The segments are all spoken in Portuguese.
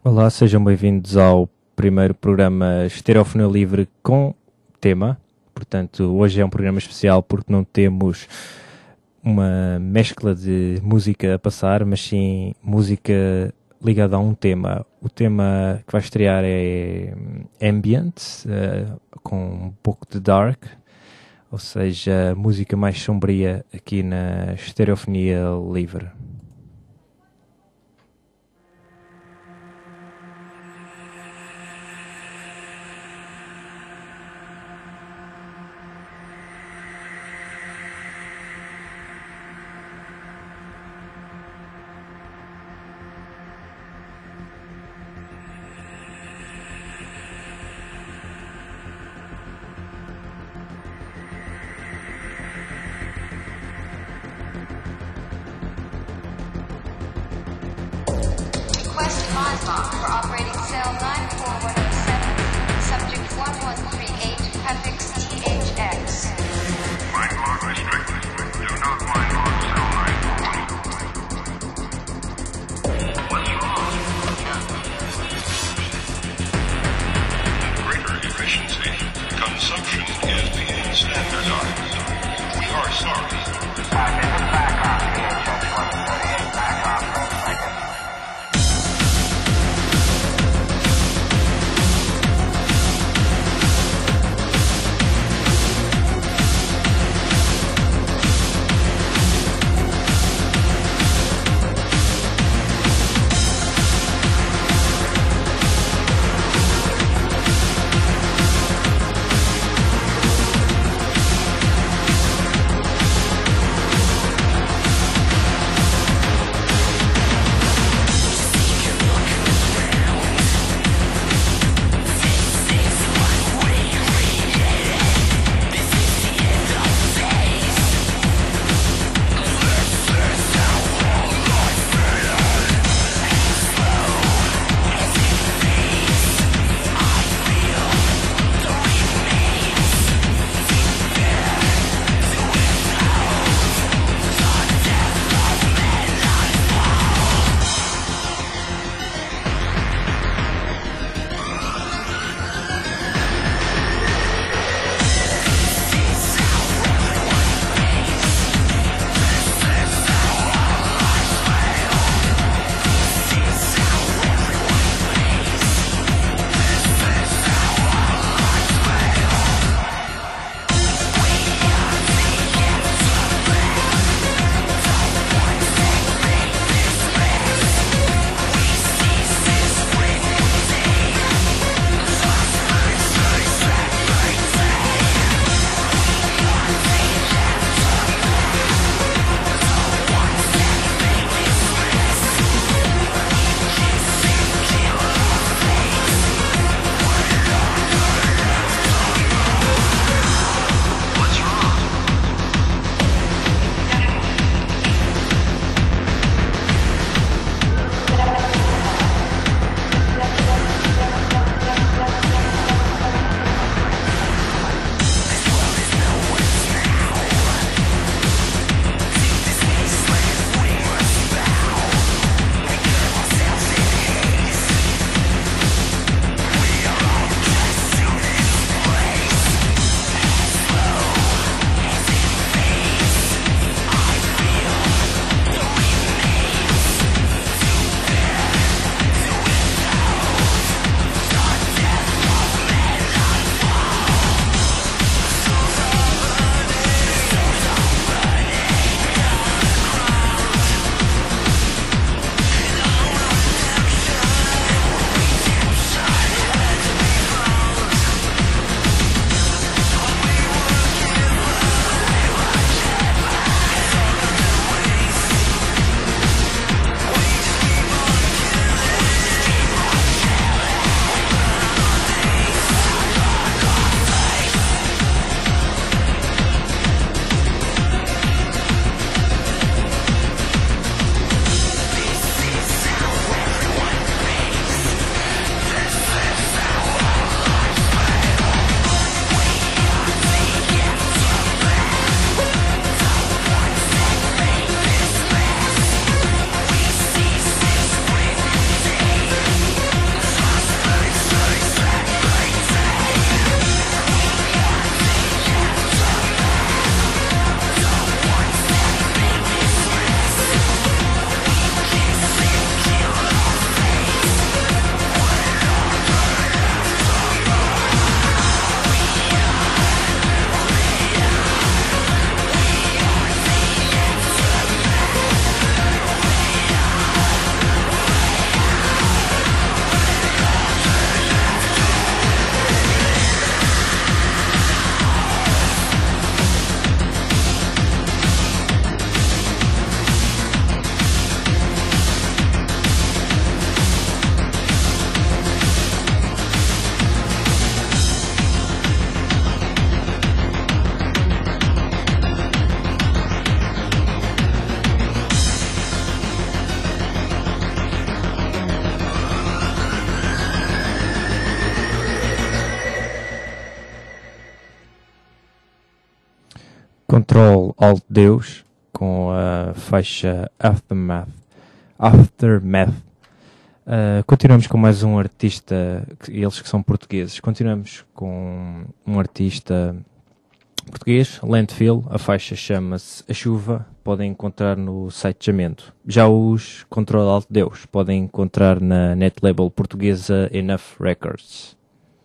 Olá, sejam bem-vindos ao primeiro programa Estereofonia Livre com tema. Portanto, hoje é um programa especial porque não temos uma mescla de música a passar, mas sim música ligada a um tema. O tema que vai estrear é ambient, com um pouco de dark, ou seja, música mais sombria aqui na Estereofonia Livre. For operating cell 94107, subject 1138, prefix THX. Mind log restricted. Do not mind log cell 941. What's wrong? Greater efficiency. Consumption is being standardized. We are sorry. Back on THX 1138. Back on for a second. Ctrl Alt Deus com a faixa Aftermath. Continuamos com mais um artista, eles que são portugueses. Continuamos com um artista português, Landfill. A faixa chama-se A Chuva. Podem encontrar no site Jamendo. Já os Ctrl Alt Deus podem encontrar na net label portuguesa Enough Records.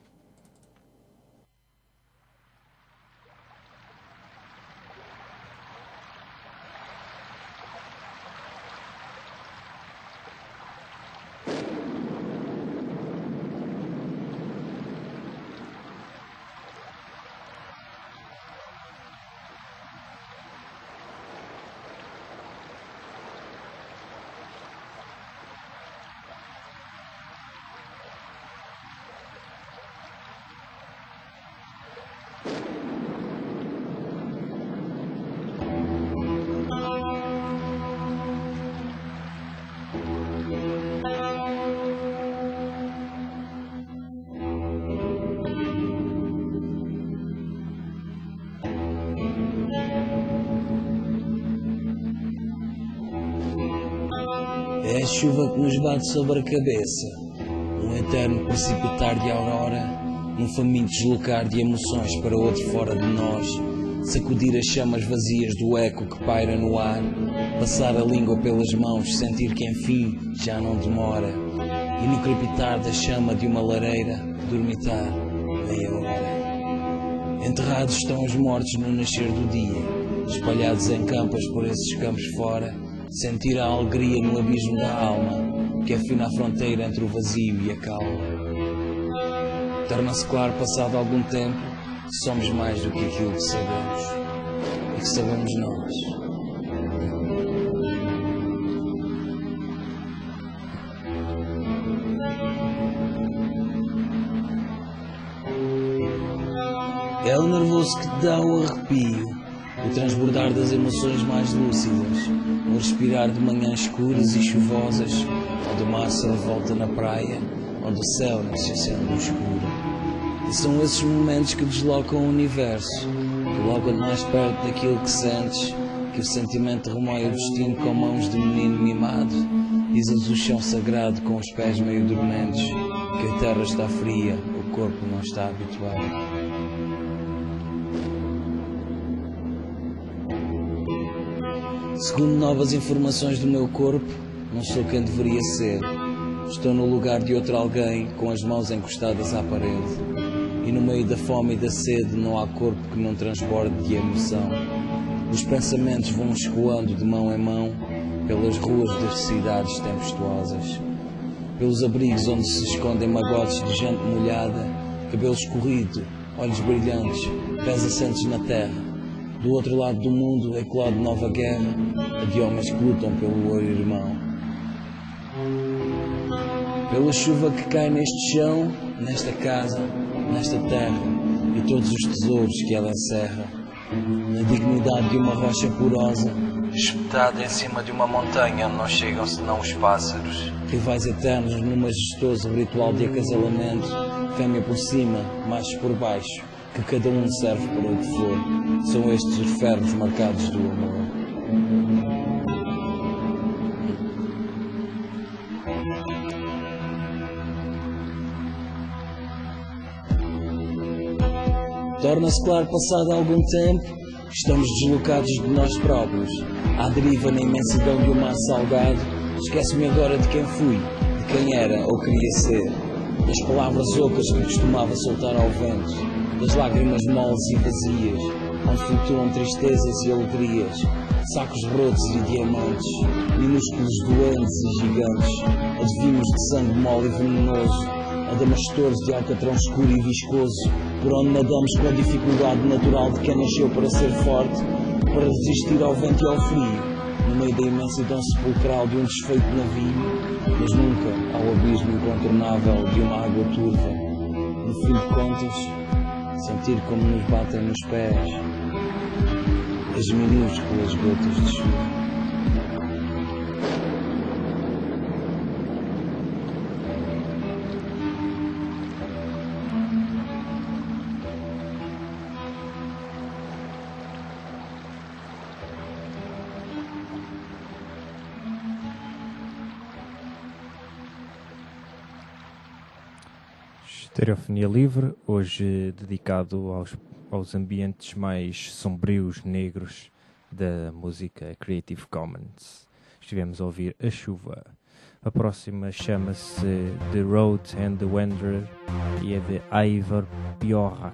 É a chuva que nos bate sobre a cabeça, um eterno precipitar de aurora, um faminto deslocar de emoções para outro fora de nós, sacudir as chamas vazias do eco que paira no ar, passar a língua pelas mãos, sentir que enfim já não demora, e no crepitar da chama de uma lareira, dormitar meia hora. Enterrados estão os mortos no nascer do dia, espalhados em campas por esses campos fora, sentir a alegria no abismo da alma, que afina a fronteira entre o vazio e a calma. Torna-se claro, passado algum tempo, que somos mais do que aquilo que sabemos, e que sabemos nós. É o nervoso que te dá o arrepio, o transbordar das emoções mais lúcidas, o respirar de manhãs escuras e chuvosas, onde o mar se revolta na praia, onde o céu não se acende no escuro. E são esses momentos que deslocam o universo, colocam-te mais perto daquilo que sentes, que o sentimento remoe o destino com mãos de menino mimado, pisas o chão sagrado com os pés meio dormentes, que a terra está fria, o corpo não está habituado. Segundo novas informações do meu corpo, não sou quem deveria ser. Estou no lugar de outro alguém, com as mãos encostadas à parede. E no meio da fome e da sede não há corpo que não transborde de emoção. Os pensamentos vão escoando de mão em mão, pelas ruas das cidades tempestuosas. Pelos abrigos onde se escondem magotes de gente molhada, cabelo escorrido, olhos brilhantes, pés assentes na terra. Do outro lado do mundo eclode nova guerra, a de homens que lutam pelo ouro irmão. Pela chuva que cai neste chão, nesta casa, nesta terra, e todos os tesouros que ela encerra. Na dignidade de uma rocha porosa, espetada em cima de uma montanha onde não chegam senão os pássaros. Rivais eternos no majestoso ritual de acasalamento, fêmea por cima, machos por baixo, que cada um serve para o que for. São estes os ferros marcados do amor. Torna-se claro, passado algum tempo, estamos deslocados de nós próprios, à deriva na imensidão de um mar salgado. Esqueço-me agora de quem fui, de quem era ou queria ser, das palavras ocas que costumava soltar ao vento, das lágrimas moles e vazias, onde flutuam tristezas e alegrias, sacos rotos e diamantes, minúsculos doentes e gigantes, adivinhos de sangue mole e venenoso, adamastores de alcatrão escuro e viscoso, por onde nadamos com a dificuldade natural de quem nasceu para ser forte, para resistir ao vento e ao frio, no meio da imensidão sepulcral de um desfeito navio, mas nunca ao abismo incontornável de uma água turva. No fim de contas, sentir como nos batem nos pés as minúsculas gotas de chuva. Estereofonia Livre, hoje dedicado aos ambientes mais sombrios, negros da música Creative Commons. Estivemos a ouvir A Chuva. A próxima chama-se The Road and the Wanderer e é de Eivor Bjork.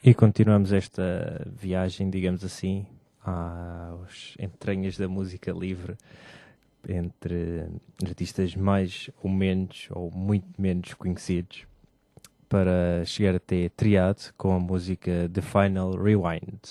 E continuamos esta viagem, digamos assim, às entranhas da música livre, entre artistas mais ou menos, ou muito menos conhecidos, para chegar até Triad com a música The Final Rewind.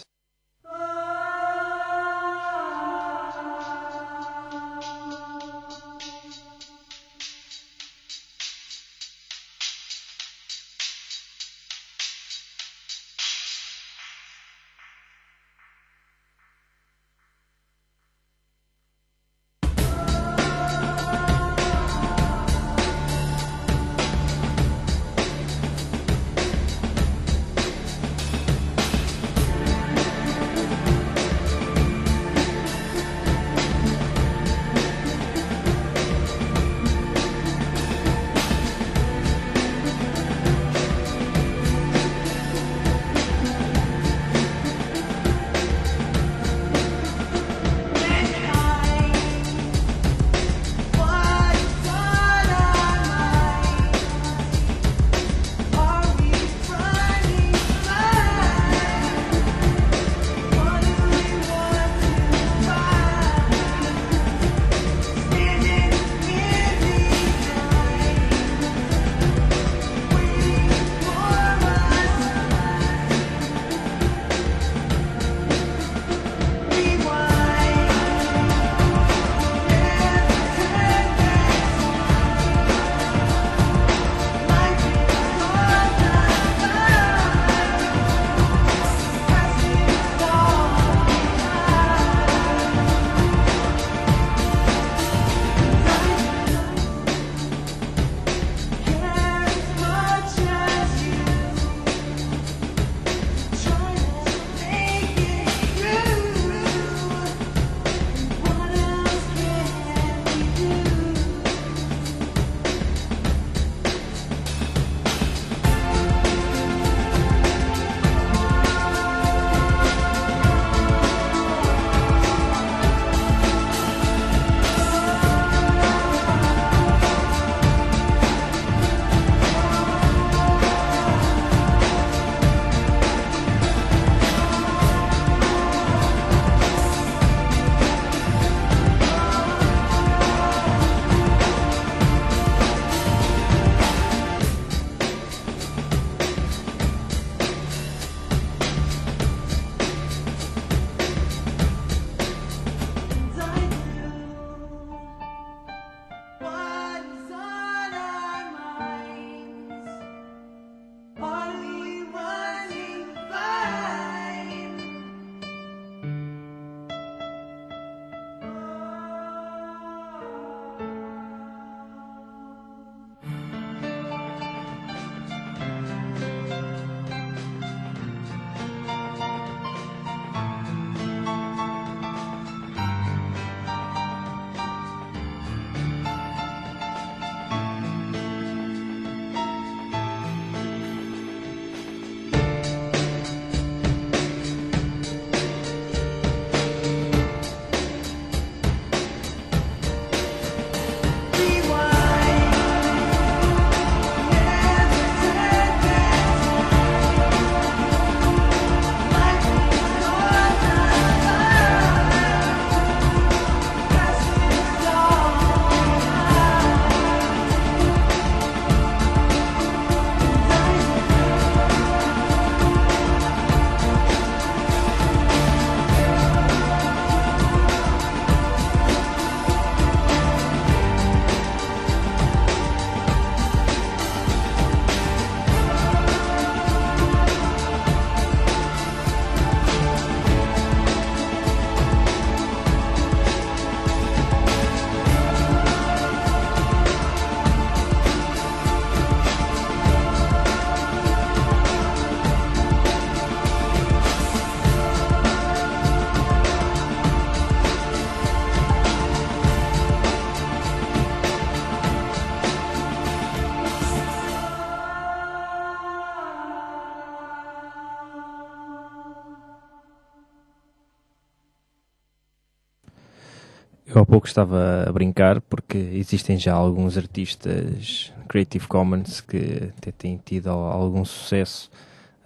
Eu há pouco estava a brincar porque existem já alguns artistas Creative Commons que até têm tido algum sucesso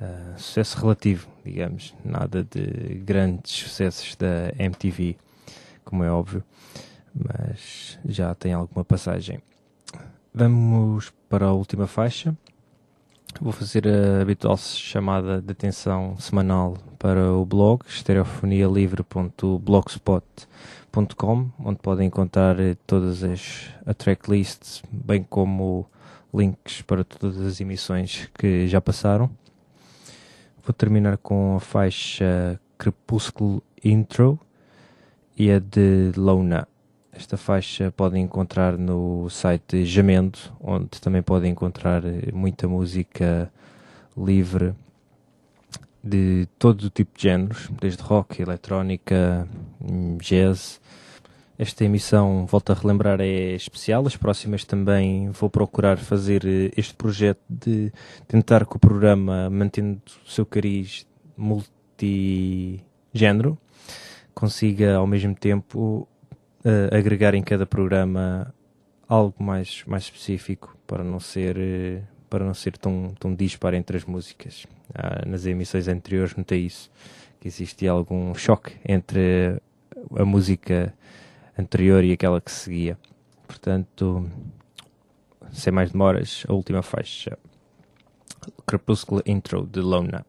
sucesso relativo, digamos, nada de grandes sucessos da MTV, como é óbvio, mas já tem alguma passagem. Vamos para a última faixa. Vou fazer a habitual chamada de atenção semanal para o blog estereofonialivre.blogspot.com, onde podem encontrar todas a tracklists, bem como links para todas as emissões que já passaram. Vou terminar com a faixa Crepúsculo Intro e a de Lona. Esta faixa podem encontrar no site Jamendo, onde também podem encontrar muita música livre de todo o tipo de géneros, desde rock, eletrónica, jazz. Esta emissão, volto a relembrar, é especial. As próximas também vou procurar fazer este projeto de tentar que o programa, mantendo o seu cariz multigénero, consiga ao mesmo tempo agregar em cada programa algo mais específico, para não ser tão disparo entre as músicas. Nas emissões anteriores notei isso, que existia algum choque entre a música anterior e aquela que seguia. Portanto, sem mais demoras, a última faixa, Crepúsculo Intro, de Lona.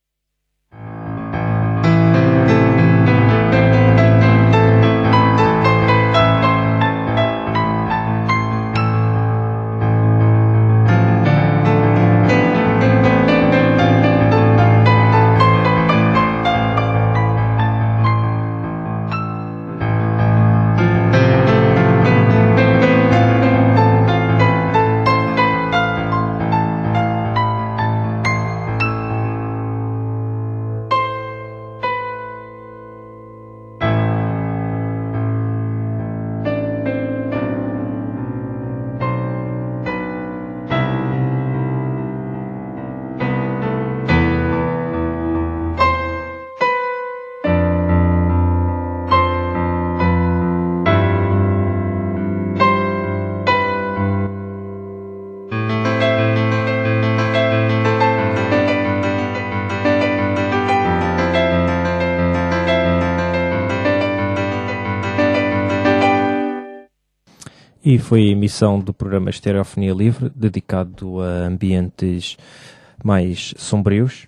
E foi a emissão do programa Estereofonia Livre, dedicado a ambientes mais sombrios.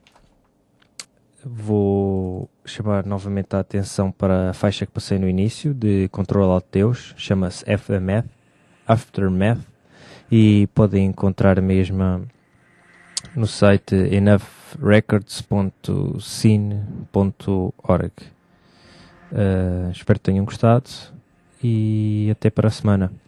Vou chamar novamente a atenção para a faixa que passei no início, de Control Alt Deus, chama-se Aftermath, e podem encontrar a mesma no site enoughrecords.scene.org. Espero que tenham gostado e até para a semana.